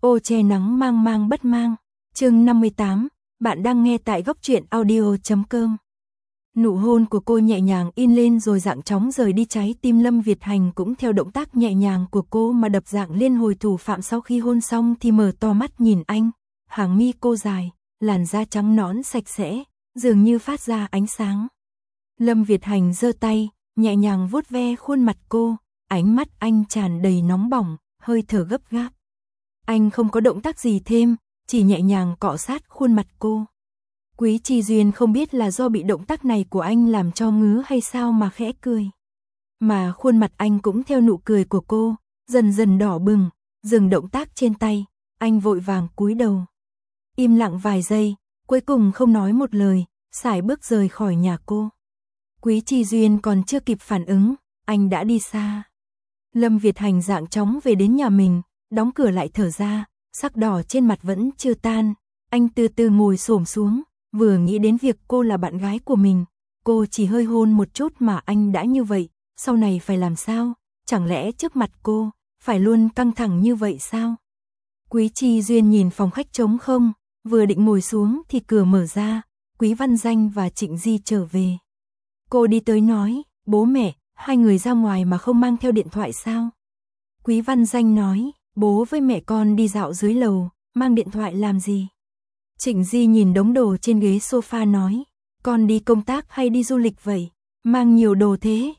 Ô che nắng mang mang bất mang. Chương 58, bạn đang nghe tại góc truyện audio.com. Nụ hôn của cô nhẹ nhàng in lên rồi dạng chóng rời đi, trái tim Lâm Việt Hành cũng theo động tác nhẹ nhàng của cô mà đập dạng liên hồi. Thủ phạm sau khi hôn xong thì mở to mắt nhìn anh, hàng mi cô dài, làn da trắng nõn sạch sẽ, dường như phát ra ánh sáng. Lâm Việt Hành giơ tay, nhẹ nhàng vuốt ve khuôn mặt cô, ánh mắt anh tràn đầy nóng bỏng, hơi thở gấp gáp. Anh không có động tác gì thêm, chỉ nhẹ nhàng cọ sát khuôn mặt cô. Quý Chi Duyên không biết là do bị động tác này của anh làm cho ngứa hay sao mà khẽ cười. Mà khuôn mặt anh cũng theo nụ cười của cô, dần dần đỏ bừng, dừng động tác trên tay, anh vội vàng cúi đầu. Im lặng vài giây, cuối cùng không nói một lời, sải bước rời khỏi nhà cô. Quý Chi Duyên còn chưa kịp phản ứng, anh đã đi xa. Lâm Việt Hành dạng chóng về đến nhà mình, đóng cửa lại thở ra, sắc đỏ trên mặt vẫn chưa tan. Anh từ từ ngồi xổm xuống, vừa nghĩ đến việc cô là bạn gái của mình, cô chỉ hơi hôn một chút mà anh đã như vậy, sau này phải làm sao? Chẳng lẽ trước mặt cô phải luôn căng thẳng như vậy sao? Quý Chi Duyên nhìn phòng khách trống không, vừa định ngồi xuống thì cửa mở ra, Quý Văn Danh và Trịnh Di trở về. Cô đi tới nói, bố mẹ, hai người ra ngoài mà không mang theo điện thoại sao? Quý Văn Danh nói, bố với mẹ con đi dạo dưới lầu, mang điện thoại làm gì? Trịnh Di nhìn đống đồ trên ghế sofa nói, con đi công tác hay đi du lịch vậy? Mang nhiều đồ thế?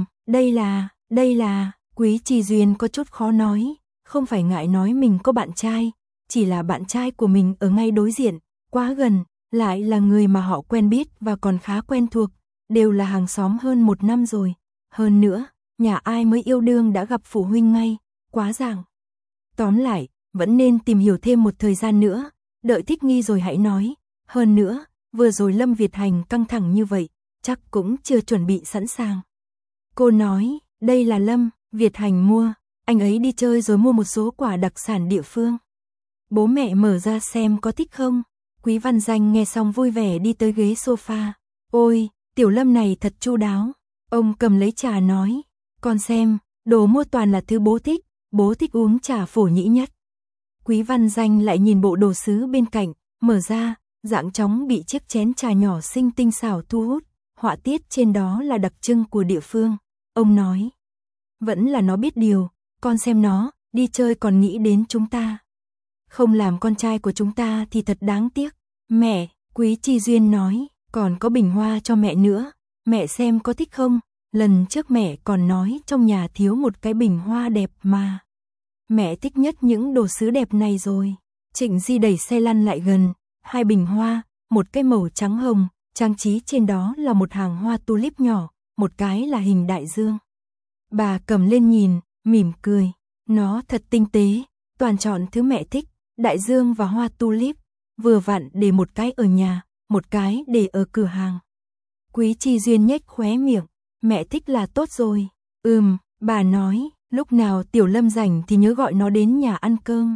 Đây là, Quý Chi Duyên có chút khó nói, không phải ngại nói mình có bạn trai, chỉ là bạn trai của mình ở ngay đối diện, quá gần, lại là người mà họ quen biết và còn khá quen thuộc, đều là hàng xóm hơn 1 năm rồi. Hơn nữa, nhà ai mới yêu đương đã gặp phụ huynh ngay, quá ràng. Tóm lại, vẫn nên tìm hiểu thêm một thời gian nữa, đợi thích nghi rồi hãy nói. Hơn nữa, vừa rồi Lâm Việt Hành căng thẳng như vậy, chắc cũng chưa chuẩn bị sẵn sàng. Cô nói, đây là Lâm Việt Hành mua, anh ấy đi chơi rồi mua một số quả đặc sản địa phương. Bố mẹ mở ra xem có thích không? Quý Văn Danh nghe xong vui vẻ đi tới ghế sofa. Ôi, tiểu Lâm này thật chu đáo. Ông cầm lấy trà nói, con xem, đồ mua toàn là thứ bố thích uống trà phổ nhĩ nhất. Quý Văn Danh lại nhìn bộ đồ sứ bên cạnh, mở ra, dạng chóng bị chiếc chén trà nhỏ xinh tinh xảo thu hút, họa tiết trên đó là đặc trưng của địa phương. Ông nói, vẫn là nó biết điều, con xem nó, đi chơi còn nghĩ đến chúng ta. Không làm con trai của chúng ta thì thật đáng tiếc. Mẹ, Quý Chi Duyên nói, còn có bình hoa cho mẹ nữa, mẹ xem có thích không? Lần trước mẹ còn nói trong nhà thiếu một cái bình hoa đẹp mà. Mẹ thích nhất những đồ sứ đẹp này rồi. Trịnh Di đẩy xe lăn lại gần, 2 bình hoa, một cái màu trắng hồng, trang trí trên đó là một hàng hoa tulip nhỏ, một cái là hình đại dương. Bà cầm lên nhìn, mỉm cười, nó thật tinh tế, toàn chọn thứ mẹ thích, đại dương và hoa tulip, vừa vặn để một cái ở nhà, một cái để ở cửa hàng. Quý Chi Duyên nhếch khóe miệng, mẹ thích là tốt rồi. Bà nói, lúc nào Tiểu Lâm rảnh thì nhớ gọi nó đến nhà ăn cơm.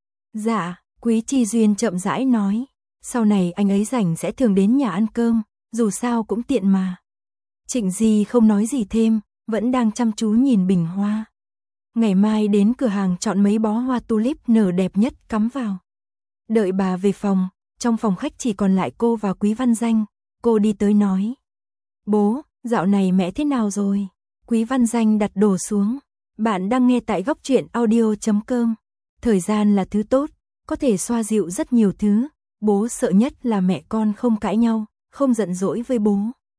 Dạ, Quý Chi Duyên chậm rãi nói, sau này anh ấy rảnh sẽ thường đến nhà ăn cơm, dù sao cũng tiện mà. Trịnh Di không nói gì thêm, vẫn đang chăm chú nhìn bình hoa. Ngày mai đến cửa hàng chọn mấy bó hoa tulip nở đẹp nhất cắm vào. Đợi bà về phòng, trong phòng khách chỉ còn lại cô và Quý Văn Danh, cô đi tới nói. Bố, dạo này mẹ thế nào rồi? Quý Văn Danh đặt đồ xuống. Bạn đang nghe tại góc truyện audio.com. Thời gian là thứ tốt, có thể xoa dịu rất nhiều thứ. Bố sợ nhất là mẹ con không cãi nhau, không giận dỗi với bố.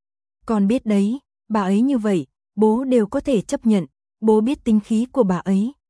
Con biết đấy, bà ấy như vậy, bố đều có thể chấp nhận. Bố biết tính khí của bà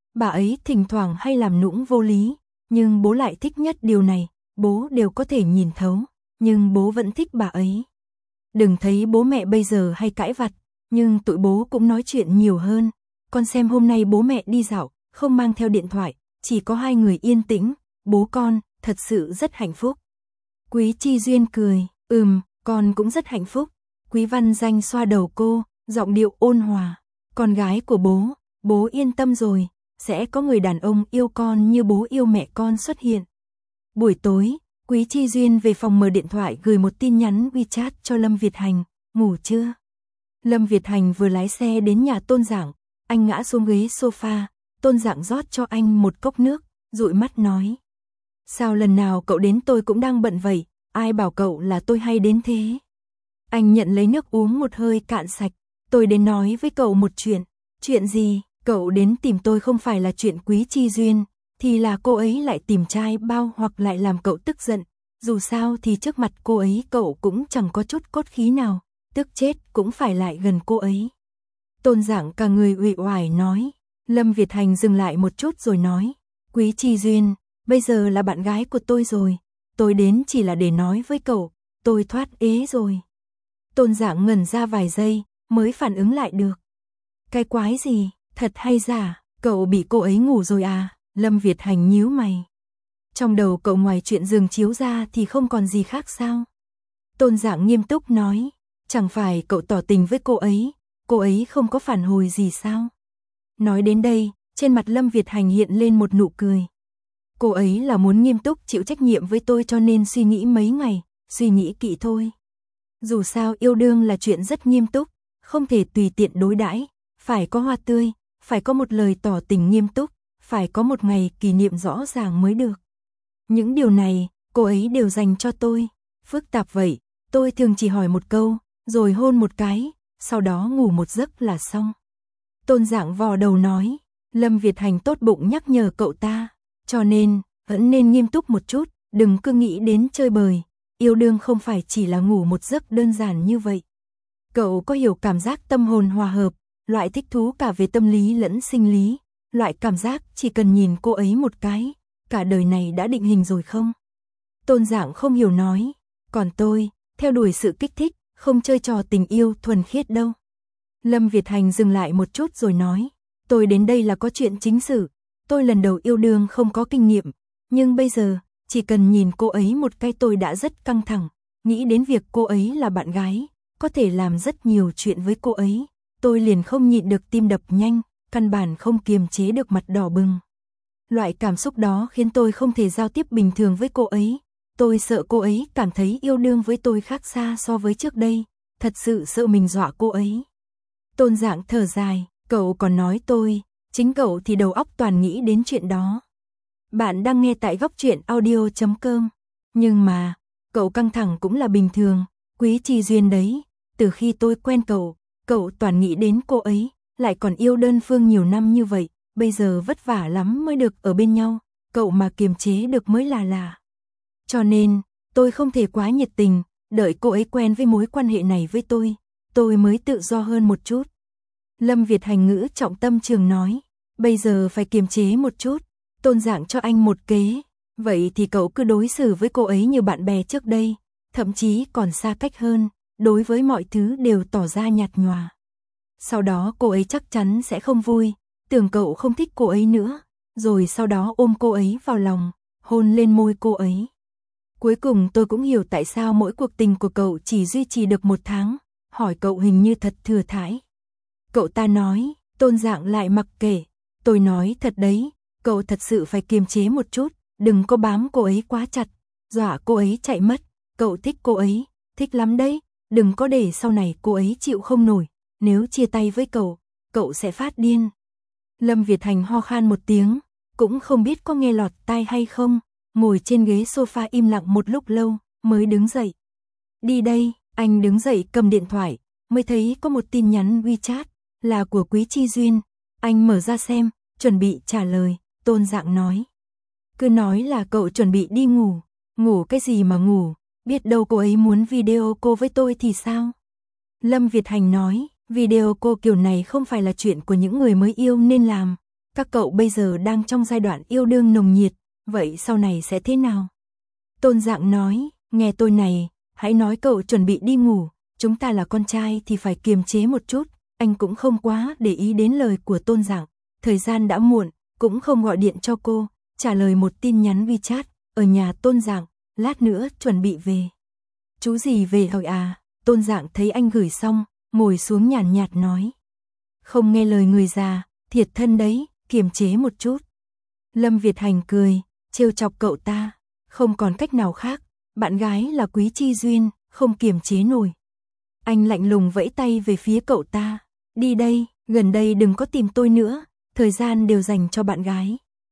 ấy thỉnh thoảng hay làm nũng vô lý, nhưng bố lại thích nhất điều này, bố đều có thể nhìn thấu, nhưng bố vẫn thích bà ấy. Đừng thấy bố mẹ bây giờ hay cãi vặt, nhưng tụi bố cũng nói chuyện nhiều hơn. Con xem hôm nay bố mẹ đi dạo, không mang theo điện thoại, chỉ có 2 người yên tĩnh, bố con, thật sự rất hạnh phúc. Quý Chi Duyên cười, con cũng rất hạnh phúc. Quý Văn Danh xoa đầu cô, giọng điệu ôn hòa, con gái của bố yên tâm rồi, sẽ có người đàn ông yêu con như bố yêu mẹ con xuất hiện. Buổi tối, Quý Chi Duyên về phòng mở điện thoại gửi một tin nhắn WeChat cho Lâm Việt Hành, ngủ chưa? Lâm Việt Hành vừa lái xe đến nhà Tôn Giảng, anh ngã xuống ghế sofa, Tôn Giảng rót cho anh một cốc nước, dụi mắt nói. Sao lần nào cậu đến tôi cũng đang bận vậy, ai bảo cậu là tôi hay đến thế? Anh nhận lấy nước uống một hơi cạn sạch, tôi đến nói với cậu một chuyện. Chuyện gì? Cậu đến tìm tôi không phải là chuyện Quý Chi Duyên, thì là cô ấy lại tìm trai bao hoặc lại làm cậu tức giận. Dù sao thì trước mặt cô ấy cậu cũng chẳng có chút cốt khí nào, tức chết cũng phải lại gần cô ấy. Tôn Dạng cả người uể oải nói. Lâm Việt Hành dừng lại một chút rồi nói. Quý Chi Duyên, bây giờ là bạn gái của tôi rồi, tôi đến chỉ là để nói với cậu, tôi thoát ế rồi. Tôn Dạng ngẩn ra vài giây, mới phản ứng lại được. Cái quái gì, thật hay giả, cậu bị cô ấy ngủ rồi à? Lâm Việt Hành nhíu mày. Trong đầu cậu ngoài chuyện giường chiếu ra thì không còn gì khác sao? Tôn Dạng nghiêm túc nói, chẳng phải cậu tỏ tình với cô ấy không có phản hồi gì sao? Nói đến đây, trên mặt Lâm Việt Hành hiện lên một nụ cười. Cô ấy là muốn nghiêm túc chịu trách nhiệm với tôi cho nên suy nghĩ mấy ngày, suy nghĩ kỹ thôi. Dù sao yêu đương là chuyện rất nghiêm túc, không thể tùy tiện đối đãi, phải có hoa tươi, phải có một lời tỏ tình nghiêm túc, phải có một ngày kỷ niệm rõ ràng mới được. Những điều này, cô ấy đều dành cho tôi. Phức tạp vậy, tôi thường chỉ hỏi một câu, rồi hôn một cái, sau đó ngủ một giấc là xong. Tôn Dạng vò đầu nói, Lâm Việt Hành tốt bụng nhắc nhở cậu ta, cho nên, vẫn nên nghiêm túc một chút, đừng cứ nghĩ đến chơi bời. Yêu đương không phải chỉ là ngủ một giấc đơn giản như vậy. Cậu có hiểu cảm giác tâm hồn hòa hợp, loại thích thú cả về tâm lý lẫn sinh lý, loại cảm giác chỉ cần nhìn cô ấy một cái, cả đời này đã định hình rồi không? Tôn Dạng không hiểu nói, còn tôi, theo đuổi sự kích thích, không chơi trò tình yêu thuần khiết đâu. Lâm Việt Hành dừng lại một chút rồi nói, tôi đến đây là có chuyện chính sự, tôi lần đầu yêu đương không có kinh nghiệm, nhưng bây giờ, chỉ cần nhìn cô ấy một cái tôi đã rất căng thẳng, nghĩ đến việc cô ấy là bạn gái, có thể làm rất nhiều chuyện với cô ấy, tôi liền không nhịn được tim đập nhanh, căn bản không kiềm chế được mặt đỏ bừng. Loại cảm xúc đó khiến tôi không thể giao tiếp bình thường với cô ấy, tôi sợ cô ấy cảm thấy yêu đương với tôi khác xa so với trước đây, thật sự sợ mình dọa cô ấy. Tôn Dạng thở dài, cậu còn nói tôi, chính cậu thì đầu óc toàn nghĩ đến chuyện đó. Bạn đang nghe tại Góc Truyện Audio.com. Nhưng mà, cậu căng thẳng cũng là bình thường, Quý Chi Duyên đấy, từ khi tôi quen cậu, cậu toàn nghĩ đến cô ấy, lại còn yêu đơn phương nhiều năm như vậy, bây giờ vất vả lắm mới được ở bên nhau, cậu mà kiềm chế được mới là lạ. Cho nên, tôi không thể quá nhiệt tình, đợi cô ấy quen với mối quan hệ này với tôi mới tự do hơn một chút. Lâm Việt Hành ngữ trọng tâm trường nói, bây giờ phải kiềm chế một chút. Tôn Dạng cho anh một kế, vậy thì cậu cứ đối xử với cô ấy như bạn bè trước đây, thậm chí còn xa cách hơn, đối với mọi thứ đều tỏ ra nhạt nhòa. Sau đó cô ấy chắc chắn sẽ không vui, tưởng cậu không thích cô ấy nữa, rồi sau đó ôm cô ấy vào lòng, hôn lên môi cô ấy. Cuối cùng tôi cũng hiểu tại sao mỗi cuộc tình của cậu chỉ duy trì được 1 tháng, hỏi cậu hình như thật thừa thãi. Cậu ta nói, Tôn Dạng lại mặc kệ, tôi nói thật đấy. Cậu thật sự phải kiềm chế một chút, đừng có bám cô ấy quá chặt, dọa cô ấy chạy mất, cậu thích cô ấy, thích lắm đấy, đừng có để sau này cô ấy chịu không nổi, nếu chia tay với cậu sẽ phát điên. Lâm Việt Hành ho khan một tiếng, cũng không biết có nghe lọt tai hay không, ngồi trên ghế sofa im lặng một lúc lâu, mới đứng dậy. Đi đây, anh đứng dậy cầm điện thoại, mới thấy có một tin nhắn WeChat, là của Quý Chi Duyên, anh mở ra xem, chuẩn bị trả lời. Tôn Dạng nói, cứ nói là cậu chuẩn bị đi ngủ, ngủ cái gì mà ngủ, biết đâu cô ấy muốn video call với tôi thì sao? Lâm Việt Hành nói, video call kiểu này không phải là chuyện của những người mới yêu nên làm, các cậu bây giờ đang trong giai đoạn yêu đương nồng nhiệt, vậy sau này sẽ thế nào? Tôn Dạng nói, nghe tôi này, hãy nói cậu chuẩn bị đi ngủ, chúng ta là con trai thì phải kiềm chế một chút, anh cũng không quá để ý đến lời của Tôn Dạng, thời gian đã muộn. Cũng không gọi điện cho cô, trả lời một tin nhắn WeChat, ở nhà Tôn Dạng, lát nữa chuẩn bị về. Chú gì về rồi à? Tôn Dạng thấy anh gửi xong, ngồi xuống nhàn nhạt nói. Không nghe lời người già, thiệt thân đấy, kiềm chế một chút. Lâm Việt Hành cười, trêu chọc cậu ta, không còn cách nào khác, bạn gái là Quý Chi Duyên, không kiềm chế nổi. Anh lạnh lùng vẫy tay về phía cậu ta, đi đây, gần đây đừng có tìm tôi nữa. Thời gian đều dành cho bạn gái.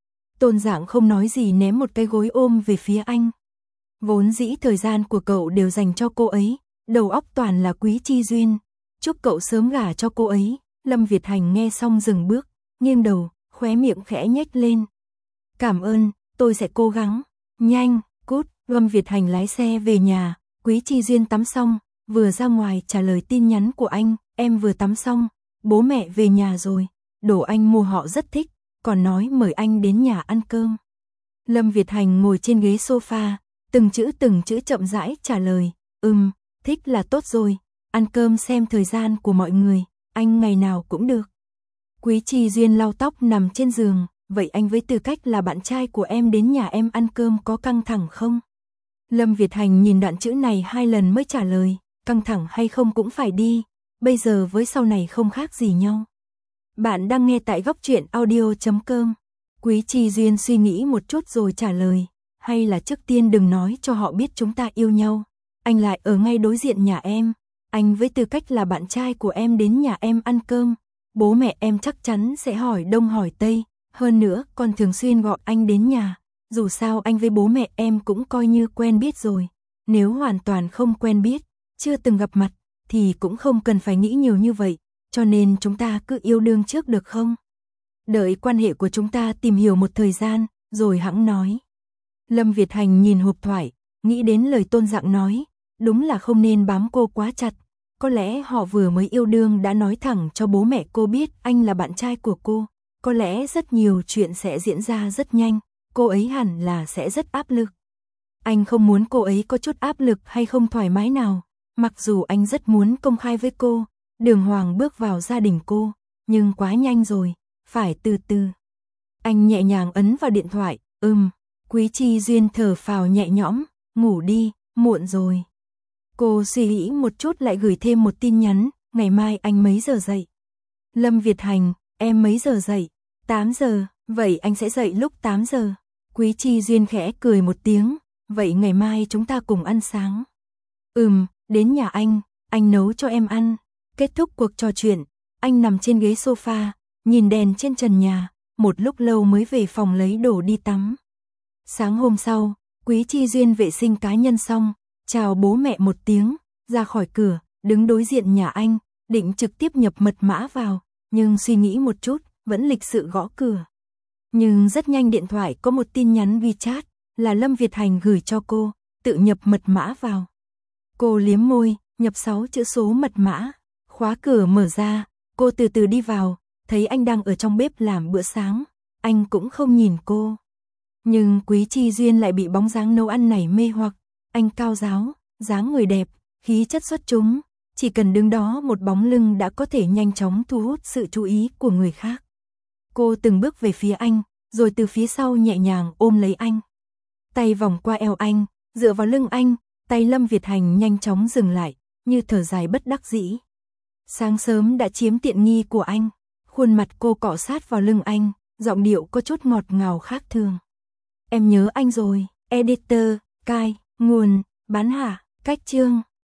Tôn Dạng không nói gì ném một cái gối ôm về phía anh. Vốn dĩ thời gian của cậu đều dành cho cô ấy, đầu óc toàn là Quý Chi Duyên. Chúc cậu sớm gả cho cô ấy. Lâm Việt Hành nghe xong dừng bước, nghiêng đầu, khóe miệng khẽ nhếch lên. Cảm ơn, tôi sẽ cố gắng. Nhanh, cút. Lâm Việt Hành lái xe về nhà. Quý Chi Duyên tắm xong, vừa ra ngoài trả lời tin nhắn của anh. Em vừa tắm xong, bố mẹ về nhà rồi. Đồ anh mua họ rất thích, còn nói mời anh đến nhà ăn cơm. Lâm Việt Hành ngồi trên ghế sofa, từng chữ chậm rãi trả lời. Thích là tốt rồi, ăn cơm xem thời gian của mọi người, anh ngày nào cũng được. Quý Chi Duyên lau tóc nằm trên giường, vậy anh với tư cách là bạn trai của em đến nhà em ăn cơm có căng thẳng không? Lâm Việt Hành nhìn đoạn chữ này 2 lần mới trả lời, căng thẳng hay không cũng phải đi, bây giờ với sau này không khác gì nhau. Bạn đang nghe tại góc truyện audio.com. Quý Chi Duyên suy nghĩ một chút rồi trả lời, hay là trước tiên đừng nói cho họ biết chúng ta yêu nhau. Anh lại ở ngay đối diện nhà em, anh với tư cách là bạn trai của em đến nhà em ăn cơm, bố mẹ em chắc chắn sẽ hỏi đông hỏi tây, hơn nữa còn thường xuyên gọi anh đến nhà, dù sao anh với bố mẹ em cũng coi như quen biết rồi, nếu hoàn toàn không quen biết, chưa từng gặp mặt, thì cũng không cần phải nghĩ nhiều như vậy, cho nên chúng ta cứ yêu đương trước được không? Đợi quan hệ của chúng ta tìm hiểu một thời gian, rồi hẵng nói. Lâm Việt Hành nhìn hộp thoại, nghĩ đến lời Tôn Dạng nói, đúng là không nên bám cô quá chặt, có lẽ họ vừa mới yêu đương đã nói thẳng cho bố mẹ cô biết anh là bạn trai của cô, có lẽ rất nhiều chuyện sẽ diễn ra rất nhanh, cô ấy hẳn là sẽ rất áp lực. Anh không muốn cô ấy có chút áp lực hay không thoải mái nào, mặc dù anh rất muốn công khai với cô, đường hoàng bước vào gia đình cô, nhưng quá nhanh rồi, phải từ từ. Anh nhẹ nhàng ấn vào điện thoại, Quý Chi Duyên thở phào nhẹ nhõm, ngủ đi, muộn rồi. Cô suy nghĩ một chút lại gửi thêm một tin nhắn, ngày mai anh mấy giờ dậy? Lâm Việt Hành, em mấy giờ dậy? 8 giờ, vậy anh sẽ dậy lúc 8 giờ. Quý Chi Duyên khẽ cười một tiếng, vậy ngày mai chúng ta cùng ăn sáng. Đến nhà anh nấu cho em ăn. Kết thúc cuộc trò chuyện, anh nằm trên ghế sofa, nhìn đèn trên trần nhà, một lúc lâu mới về phòng lấy đồ đi tắm. Sáng hôm sau, Quý Chi Duyên vệ sinh cá nhân xong, chào bố mẹ một tiếng, ra khỏi cửa, đứng đối diện nhà anh, định trực tiếp nhập mật mã vào, nhưng suy nghĩ một chút, vẫn lịch sự gõ cửa. Nhưng rất nhanh điện thoại có một tin nhắn WeChat, là Lâm Việt Hành gửi cho cô, tự nhập mật mã vào. Cô liếm môi, nhập 6 chữ số mật mã, khóa cửa mở ra, cô từ từ đi vào, thấy anh đang ở trong bếp làm bữa sáng, anh cũng không nhìn cô. Nhưng Quý Chi Duyên lại bị bóng dáng nấu ăn này mê hoặc, anh cao ráo, dáng người đẹp, khí chất xuất chúng, chỉ cần đứng đó một bóng lưng đã có thể nhanh chóng thu hút sự chú ý của người khác. Cô từng bước về phía anh, rồi từ phía sau nhẹ nhàng ôm lấy anh. Tay vòng qua eo anh, dựa vào lưng anh, tay Lâm Việt Hành nhanh chóng dừng lại, như thở dài bất đắc dĩ. Sáng sớm đã chiếm tiện nghi của anh, khuôn mặt cô cọ sát vào lưng anh, giọng điệu có chút ngọt ngào khác thường. Em nhớ anh rồi, editor, cai, nguồn, bán hạ, cách chương.